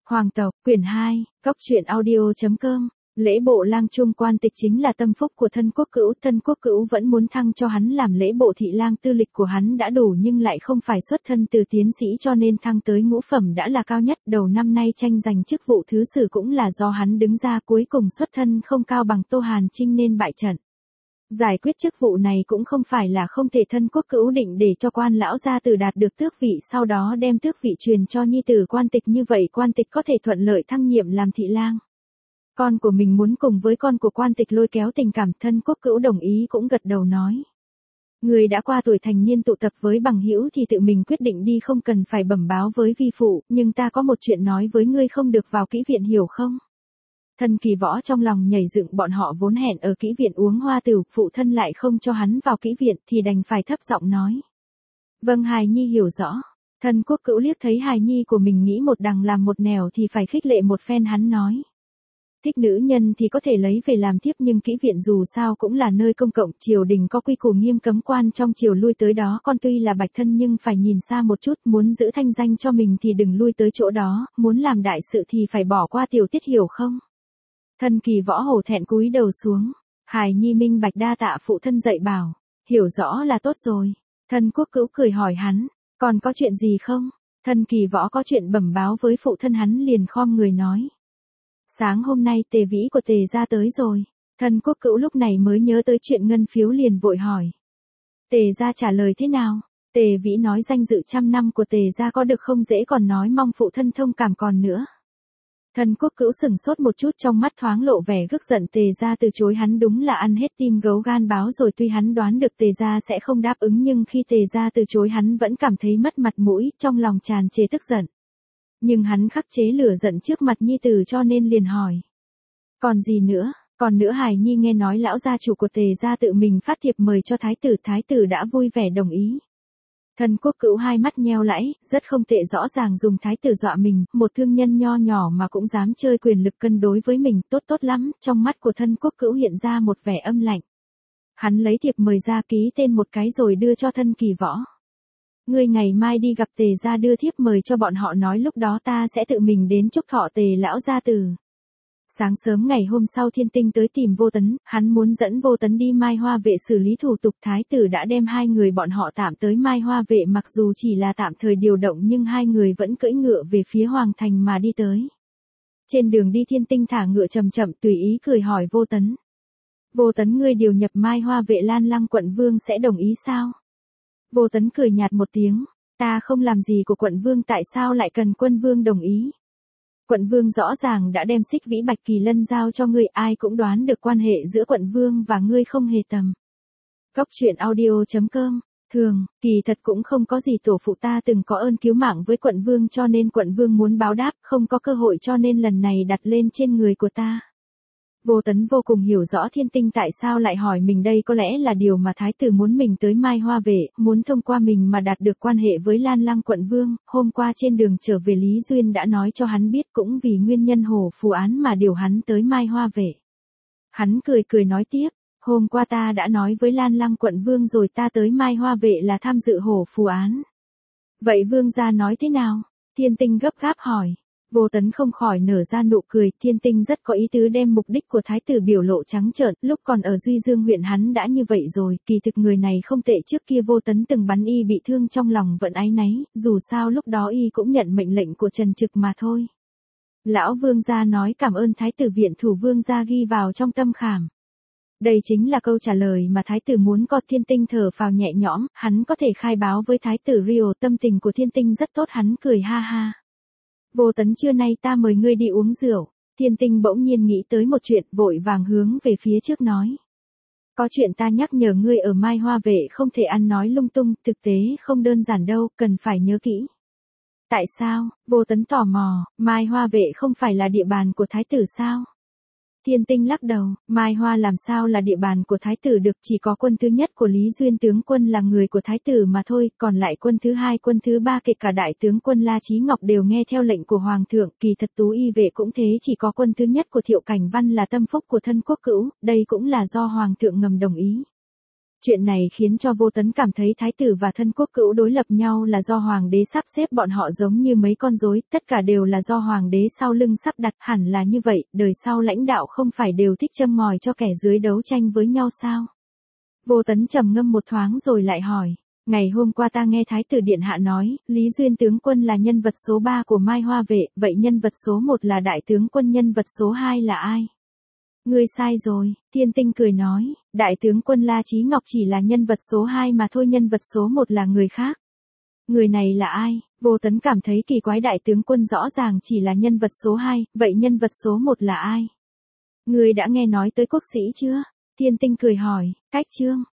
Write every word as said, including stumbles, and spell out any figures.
Hoàng tộc, quyển hai, Cóc truyện audio chấm com. Lễ bộ lang trung quan tịch chính là tâm phúc của thân quốc cữu, thân quốc cữu vẫn muốn thăng cho hắn làm lễ bộ thị lang, tư lịch của hắn đã đủ nhưng lại không phải xuất thân từ tiến sĩ cho nên thăng tới ngũ phẩm đã là cao nhất. Đầu năm nay tranh giành chức vụ thứ sử cũng là do hắn đứng ra, cuối cùng xuất thân không cao bằng Tô Hàn Trinh nên bại trận. Giải quyết chức vụ này cũng không phải là không thể, thân quốc cữu định để cho quan lão gia tử đạt được tước vị, sau đó đem tước vị truyền cho nhi tử quan tịch, như vậy quan tịch có thể thuận lợi thăng nhiệm làm thị lang. Con của mình muốn cùng với con của quan tịch lôi kéo tình cảm, thân quốc cữu đồng ý cũng gật đầu nói. Người đã qua tuổi thành niên tụ tập với bằng hữu thì tự mình quyết định đi, không cần phải bẩm báo với vi phụ, nhưng ta có một chuyện nói với ngươi, không được vào kỹ viện hiểu không? Thân Kỳ Võ trong lòng nhảy dựng, bọn họ vốn hẹn ở kỹ viện uống hoa tửu, phụ thân lại không cho hắn vào kỹ viện thì đành phải thấp giọng nói. Vâng, hài nhi hiểu rõ. Thân quốc cữu liếc thấy hài nhi của mình nghĩ một đằng làm một nẻo thì phải khích lệ một phen, hắn nói. Thích nữ nhân thì có thể lấy về làm thiếp, nhưng kỹ viện dù sao cũng là nơi công cộng, triều đình có quy củ nghiêm cấm quan trong triều lui tới đó, con tuy là bạch thân nhưng phải nhìn xa một chút, muốn giữ thanh danh cho mình thì đừng lui tới chỗ đó, muốn làm đại sự thì phải bỏ qua tiểu tiết, hiểu không? Thân Kỳ Võ hổ thẹn cúi đầu xuống. Hài nhi minh bạch, đa tạ phụ thân dạy bảo. Hiểu rõ là tốt rồi. Thân quốc cữu cười hỏi hắn, còn có chuyện gì không? Thân Kỳ Võ có chuyện bẩm báo với phụ thân, hắn liền khom người nói. Sáng hôm nay Tề Vĩ của Tề gia tới rồi. Thân quốc cữu lúc này mới nhớ tới chuyện ngân phiếu liền vội hỏi. Tề gia trả lời thế nào? Tề Vĩ nói danh dự trăm năm của Tề gia có được không dễ, còn nói mong phụ thân thông cảm còn nữa. Thân quốc cữu sừng sốt một chút, trong mắt thoáng lộ vẻ gức giận. Tề gia từ chối hắn đúng là ăn hết tim gấu gan báo rồi, tuy hắn đoán được Tề gia sẽ không đáp ứng nhưng khi Tề gia từ chối hắn vẫn cảm thấy mất mặt mũi, trong lòng tràn trề tức giận. Nhưng hắn khắc chế lửa giận trước mặt nhi tử cho nên liền hỏi. Còn gì nữa? Còn nữa, hài nhi nghe nói lão gia chủ của Tề gia tự mình phát thiệp mời cho thái tử, thái tử đã vui vẻ đồng ý. Thân quốc cữu hai mắt nheo lại, rất không tệ, rõ ràng dùng thái tử dọa mình, một thương nhân nho nhỏ mà cũng dám chơi quyền lực cân đối với mình, tốt tốt lắm. Trong mắt của thân quốc cữu hiện ra một vẻ âm lạnh. Hắn lấy thiệp mời ra ký tên một cái rồi đưa cho Thân Kỳ Võ. Ngươi ngày mai đi gặp Tề gia đưa thiếp mời cho bọn họ, nói lúc đó ta sẽ tự mình đến chúc thọ Tề lão gia tử. Sáng sớm ngày hôm sau Thiên Tinh tới tìm Vô Tấn, hắn muốn dẫn Vô Tấn đi Mai Hoa Vệ xử lý thủ tục, thái tử đã đem hai người bọn họ tạm tới Mai Hoa Vệ, mặc dù chỉ là tạm thời điều động nhưng hai người vẫn cưỡi ngựa về phía Hoàng Thành mà đi tới. Trên đường đi Thiên Tinh thả ngựa chậm chậm tùy ý cười hỏi Vô Tấn. Vô Tấn, ngươi điều nhập Mai Hoa Vệ Lan Lăng quận vương sẽ đồng ý sao? Vô Tấn cười nhạt một tiếng, ta không làm gì của quận vương, tại sao lại cần quân vương đồng ý? Quận vương rõ ràng đã đem Xích Vĩ Bạch Kỳ Lân giao cho ngươi, ai cũng đoán được quan hệ giữa quận vương và ngươi không hề tầm. Cóc truyện audio chấm com. Thường, kỳ thật cũng không có gì, tổ phụ ta từng có ơn cứu mạng với quận vương cho nên quận vương muốn báo đáp, không có cơ hội cho nên lần này đặt lên trên người của ta. Vô Tấn vô cùng hiểu rõ Thiên Tinh tại sao lại hỏi mình, đây có lẽ là điều mà thái tử muốn mình tới Mai Hoa Vệ, muốn thông qua mình mà đạt được quan hệ với Lan Lăng quận vương. Hôm qua trên đường trở về Lý Duyên đã nói cho hắn biết, cũng vì nguyên nhân hổ phù án mà điều hắn tới Mai Hoa Vệ. Hắn cười cười nói tiếp, hôm qua ta đã nói với Lan Lăng quận vương rồi, ta tới Mai Hoa Vệ là tham dự hổ phù án. Vậy vương gia nói thế nào? Thiên Tinh gấp gáp hỏi. Vô Tấn không khỏi nở ra nụ cười, Thiên Tinh rất có ý tứ đem mục đích của thái tử biểu lộ trắng trợn, lúc còn ở Duy Dương huyện hắn đã như vậy rồi, kỳ thực người này không tệ, trước kia Vô Tấn từng bắn y bị thương, trong lòng vẫn áy náy, dù sao lúc đó y cũng nhận mệnh lệnh của Trần Trực mà thôi. Lão vương gia nói cảm ơn thái tử, viện thủ vương gia ghi vào trong tâm khảm. Đây chính là câu trả lời mà thái tử muốn có. Thiên Tinh thở phào nhẹ nhõm, hắn có thể khai báo với thái tử Rio, tâm tình của Thiên Tinh rất tốt, hắn cười ha ha. Vô Tấn, trưa nay ta mời ngươi đi uống rượu. Thiên Tinh bỗng nhiên nghĩ tới một chuyện, vội vàng hướng về phía trước nói. Có chuyện ta nhắc nhở ngươi, ở Mai Hoa Vệ không thể ăn nói lung tung, thực tế không đơn giản đâu, cần phải nhớ kỹ. Tại sao? Vô Tấn tò mò, Mai Hoa Vệ không phải là địa bàn của thái tử sao? Thiên Tinh lắc đầu, Mai Hoa làm sao là địa bàn của thái tử được, chỉ có quân thứ nhất của Lý Duyên tướng quân là người của thái tử mà thôi, còn lại quân thứ hai, quân thứ ba, kể cả đại tướng quân La Chí Ngọc đều nghe theo lệnh của hoàng thượng, kỳ thật Tú Y Vệ cũng thế, chỉ có quân thứ nhất của Thiệu Cảnh Văn là tâm phúc của thân quốc cữu, đây cũng là do hoàng thượng ngầm đồng ý. Chuyện này khiến cho Vô Tấn cảm thấy thái tử và thân quốc cữu đối lập nhau là do hoàng đế sắp xếp bọn họ giống như mấy con rối, tất cả đều là do hoàng đế sau lưng sắp đặt, hẳn là như vậy, đời sau lãnh đạo không phải đều thích châm ngòi cho kẻ dưới đấu tranh với nhau sao? Vô Tấn trầm ngâm một thoáng rồi lại hỏi, ngày hôm qua ta nghe thái tử điện hạ nói, Lý Duyên tướng quân là nhân vật số ba của Mai Hoa vệ, vậy nhân vật số một là đại tướng quân, nhân vật số hai là ai? Ngươi sai rồi, Thiên Tinh cười nói, đại tướng quân La Chí Ngọc chỉ là nhân vật số hai mà thôi, nhân vật số một là người khác. Người này là ai? Vô Tấn cảm thấy kỳ quái, đại tướng quân rõ ràng chỉ là nhân vật số hai, vậy nhân vật số một là ai? Ngươi đã nghe nói tới Quốc Sĩ chưa? Thiên Tinh cười hỏi, Cách Trương.